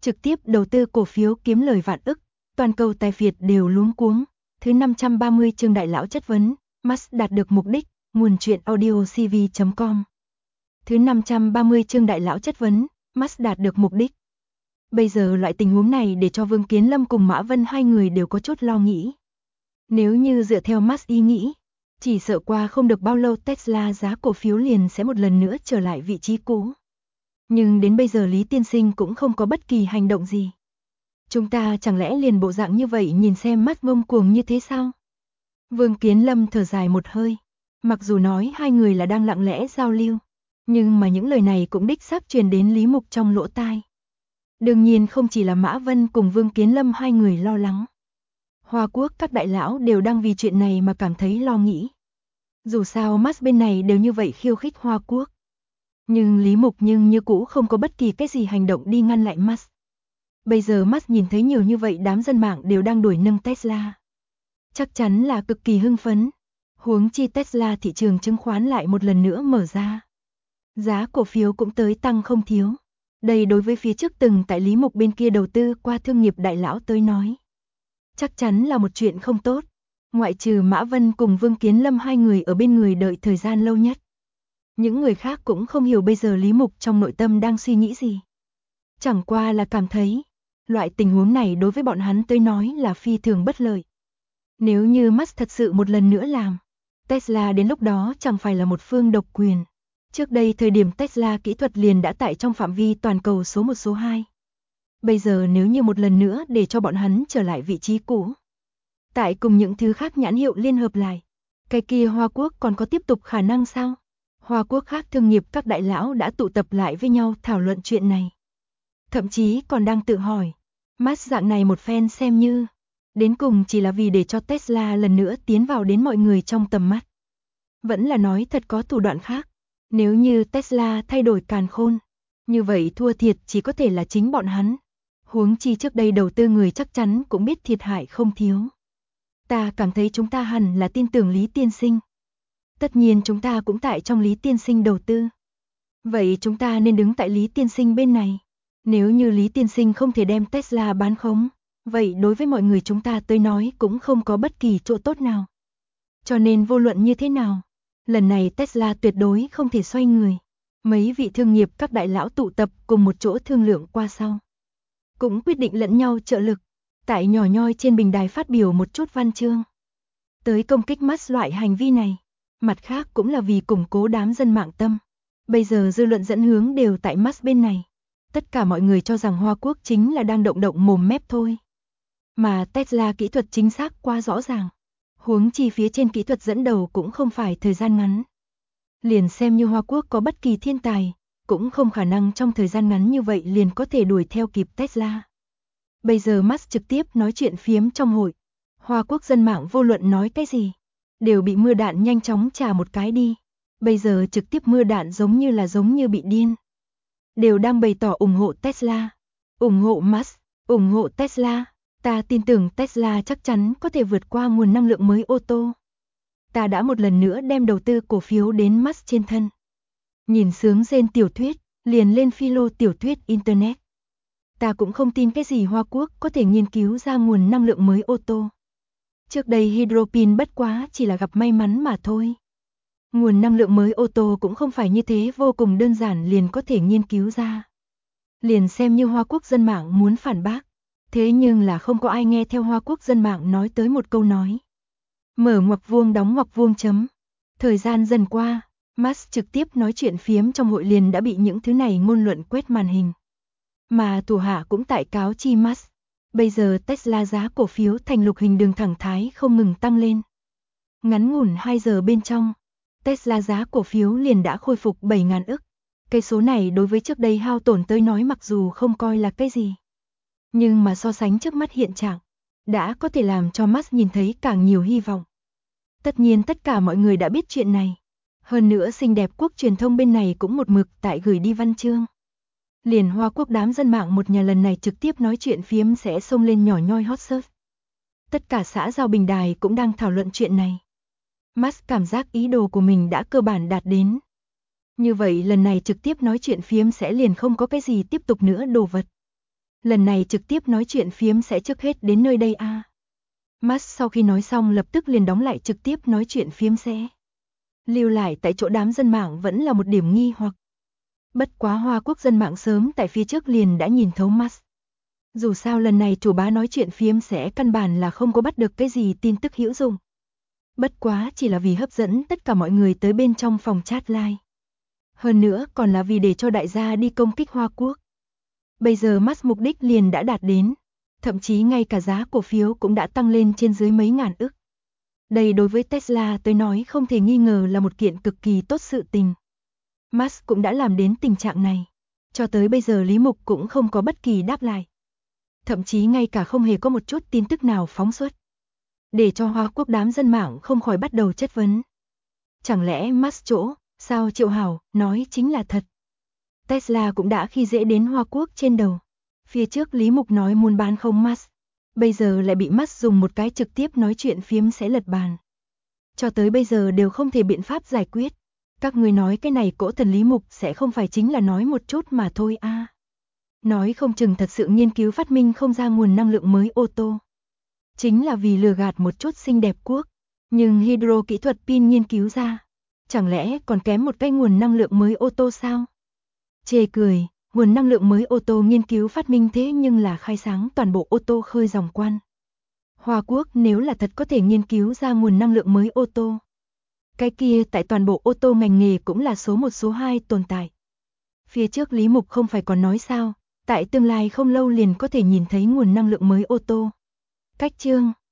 trực tiếp đầu tư cổ phiếu kiếm lời vạn ức, toàn cầu tài phiệt đều luống cuống. Thứ 530 chương đại lão chất vấn, Musk đạt được mục đích, nguồn truyện audio cv.com. Thứ 530 chương đại lão chất vấn, Musk đạt được mục đích. Bây giờ loại tình huống này để cho Vương Kiến Lâm cùng Mã Vân hai người đều có chút lo nghĩ. Nếu như dựa theo Musk ý nghĩ, chỉ sợ qua không được bao lâu Tesla giá cổ phiếu liền sẽ một lần nữa trở lại vị trí cũ. Nhưng đến bây giờ Lý Tiên Sinh cũng không có bất kỳ hành động gì. Chúng ta chẳng lẽ liền bộ dạng như vậy nhìn xem Musk ngông cuồng như thế sao? Vương Kiến Lâm thở dài một hơi. Mặc dù nói hai người là đang lặng lẽ giao lưu, nhưng mà những lời này cũng đích xác truyền đến Lý Mục trong lỗ tai. Đương nhiên không chỉ là Mã Vân cùng Vương Kiến Lâm hai người lo lắng. Hoa Quốc các đại lão đều đang vì chuyện này mà cảm thấy lo nghĩ. Dù sao Musk bên này đều như vậy khiêu khích Hoa Quốc. Nhưng Lý Mục như cũ không có bất kỳ cái gì hành động đi ngăn lại Musk. Bây giờ Musk nhìn thấy nhiều như vậy đám dân mạng đều đang đuổi nâng Tesla. Chắc chắn là cực kỳ hưng phấn. Huống chi Tesla thị trường chứng khoán lại một lần nữa mở ra. Giá cổ phiếu cũng tới tăng không thiếu. Đây đối với phía trước từng tại Lý Mục bên kia đầu tư qua thương nghiệp đại lão tới nói. Chắc chắn là một chuyện không tốt. Ngoại trừ Mã Vân cùng Vương Kiến Lâm hai người ở bên người đợi thời gian lâu nhất. Những người khác cũng không hiểu bây giờ Lý Mục trong nội tâm đang suy nghĩ gì. Chẳng qua là cảm thấy, loại tình huống này đối với bọn hắn tới nói là phi thường bất lợi. Nếu như Musk thật sự một lần nữa làm, Tesla đến lúc đó chẳng phải là một phương độc quyền. Trước đây thời điểm Tesla kỹ thuật liền đã tại trong phạm vi toàn cầu số 1 số 2. Bây giờ nếu như một lần nữa để cho bọn hắn trở lại vị trí cũ, tại cùng những thứ khác nhãn hiệu liên hợp lại, cái kia Hoa Quốc còn có tiếp tục khả năng sao? Hoa Quốc khác thương nghiệp các đại lão đã tụ tập lại với nhau thảo luận chuyện này. Thậm chí còn đang tự hỏi, Musk dạng này một phen xem như, đến cùng chỉ là vì để cho Tesla lần nữa tiến vào đến mọi người trong tầm mắt. Vẫn là nói thật có thủ đoạn khác, nếu như Tesla thay đổi càn khôn, như vậy thua thiệt chỉ có thể là chính bọn hắn. Huống chi trước đây đầu tư người chắc chắn cũng biết thiệt hại không thiếu. Ta cảm thấy chúng ta hẳn là tin tưởng Lý Tiên Sinh. Tất nhiên chúng ta cũng tại trong Lý Tiên Sinh đầu tư. Vậy chúng ta nên đứng tại Lý Tiên Sinh bên này. Nếu như Lý Tiên Sinh không thể đem Tesla bán khống, vậy đối với mọi người chúng ta tới nói cũng không có bất kỳ chỗ tốt nào. Cho nên vô luận như thế nào, lần này Tesla tuyệt đối không thể xoay người. Mấy vị thương nghiệp các đại lão tụ tập cùng một chỗ thương lượng qua sau. Cũng quyết định lẫn nhau trợ lực, tại nhỏ nhoi trên bình đài phát biểu một chút văn chương. Tới công kích Musk loại hành vi này, mặt khác cũng là vì củng cố đám dân mạng tâm. Bây giờ dư luận dẫn hướng đều tại Musk bên này. Tất cả mọi người cho rằng Hoa Quốc chính là đang động mồm mép thôi. Mà Tesla kỹ thuật chính xác quá rõ ràng. Huống chi phía trên kỹ thuật dẫn đầu cũng không phải thời gian ngắn. Liền xem như Hoa Quốc có bất kỳ thiên tài, cũng không khả năng trong thời gian ngắn như vậy liền có thể đuổi theo kịp Tesla. Bây giờ Musk trực tiếp nói chuyện phiếm trong hội. Hoa Quốc dân mạng vô luận nói cái gì, đều bị mưa đạn nhanh chóng trả một cái đi. Bây giờ trực tiếp mưa đạn giống như bị điên. Đều đang bày tỏ ủng hộ Tesla, ủng hộ Musk, ủng hộ Tesla. Ta tin tưởng Tesla chắc chắn có thể vượt qua nguồn năng lượng mới ô tô. Ta đã một lần nữa đem đầu tư cổ phiếu đến Musk trên thân. Nhìn sướng rên tiểu thuyết, liền lên philo tiểu thuyết Internet. Ta cũng không tin cái gì Hoa Quốc có thể nghiên cứu ra nguồn năng lượng mới ô tô. Trước đây hydropin bất quá chỉ là gặp may mắn mà thôi. Nguồn năng lượng mới ô tô cũng không phải như thế vô cùng đơn giản liền có thể nghiên cứu ra. Liền xem như Hoa Quốc dân mạng muốn phản bác. Thế nhưng là không có ai nghe theo Hoa Quốc dân mạng nói tới một câu nói. Mở ngoặc vuông đóng ngoặc vuông chấm. Thời gian dần qua, Musk trực tiếp nói chuyện phiếm trong hội liền đã bị những thứ này ngôn luận quét màn hình. Mà thủ hạ cũng tại cáo chi Musk. Bây giờ Tesla giá cổ phiếu thành lục hình đường thẳng thái không ngừng tăng lên. Ngắn ngủn 2 giờ bên trong, Tesla giá cổ phiếu liền đã khôi phục 7.000 ức. Cái số này đối với trước đây hao tổn tới nói mặc dù không coi là cái gì. Nhưng mà so sánh trước mắt hiện trạng, đã có thể làm cho Musk nhìn thấy càng nhiều hy vọng. Tất nhiên tất cả mọi người đã biết chuyện này. Hơn nữa xinh đẹp quốc truyền thông bên này cũng một mực tại gửi đi văn chương. Liền Hoa Quốc đám dân mạng một nhà lần này trực tiếp nói chuyện phiếm sẽ xông lên nhỏ nhoi hot search. Tất cả xã giao bình đài cũng đang thảo luận chuyện này. Musk cảm giác ý đồ của mình đã cơ bản đạt đến. Như vậy lần này trực tiếp nói chuyện phiếm sẽ liền không có cái gì tiếp tục nữa đồ vật. Lần này trực tiếp nói chuyện phiếm sẽ trước hết đến nơi đây à. Musk sau khi nói xong lập tức liền đóng lại trực tiếp nói chuyện phiếm sẽ. Lưu lại tại chỗ đám dân mạng vẫn là một điểm nghi hoặc. Bất quá Hoa Quốc dân mạng sớm tại phía trước liền đã nhìn thấu Musk. Dù sao lần này chủ bá nói chuyện phiếm sẽ căn bản là không có bắt được cái gì tin tức hữu dụng. Bất quá chỉ là vì hấp dẫn tất cả mọi người tới bên trong phòng chat live. Hơn nữa còn là vì để cho đại gia đi công kích Hoa Quốc. Bây giờ Musk mục đích liền đã đạt đến. Thậm chí ngay cả giá cổ phiếu cũng đã tăng lên trên dưới mấy ngàn ức. Đây đối với Tesla tới nói không thể nghi ngờ là một kiện cực kỳ tốt sự tình. Musk cũng đã làm đến tình trạng này. Cho tới bây giờ Lý Mục cũng không có bất kỳ đáp lại. Thậm chí ngay cả không hề có một chút tin tức nào phóng xuất. Để cho Hoa Quốc đám dân mạng không khỏi bắt đầu chất vấn. Chẳng lẽ Musk chỗ, sao Triệu Hảo, nói chính là thật. Tesla cũng đã khi dễ đến Hoa Quốc trên đầu. Phía trước Lý Mục nói muốn bán không Musk. Bây giờ lại bị Musk dùng một cái trực tiếp nói chuyện phiếm sẽ lật bàn. Cho tới bây giờ đều không thể biện pháp giải quyết. Các người nói cái này cỗ thần Lý Mục sẽ không phải chính là nói một chút mà thôi à. Nói không chừng thật sự nghiên cứu phát minh không ra nguồn năng lượng mới ô tô. Chính là vì lừa gạt một chút xinh đẹp quốc. Nhưng hydro kỹ thuật pin nghiên cứu ra. Chẳng lẽ còn kém một cái nguồn năng lượng mới ô tô sao? Chê cười, nguồn năng lượng mới ô tô nghiên cứu phát minh thế nhưng là khai sáng toàn bộ ô tô khơi dòng quan. Hoa Quốc nếu là thật có thể nghiên cứu ra nguồn năng lượng mới ô tô. Cái kia tại toàn bộ ô tô ngành nghề cũng là số 1 số 2 tồn tại. Phía trước Lý Mục không phải còn nói sao, tại tương lai không lâu liền có thể nhìn thấy nguồn năng lượng mới ô tô. Cách chương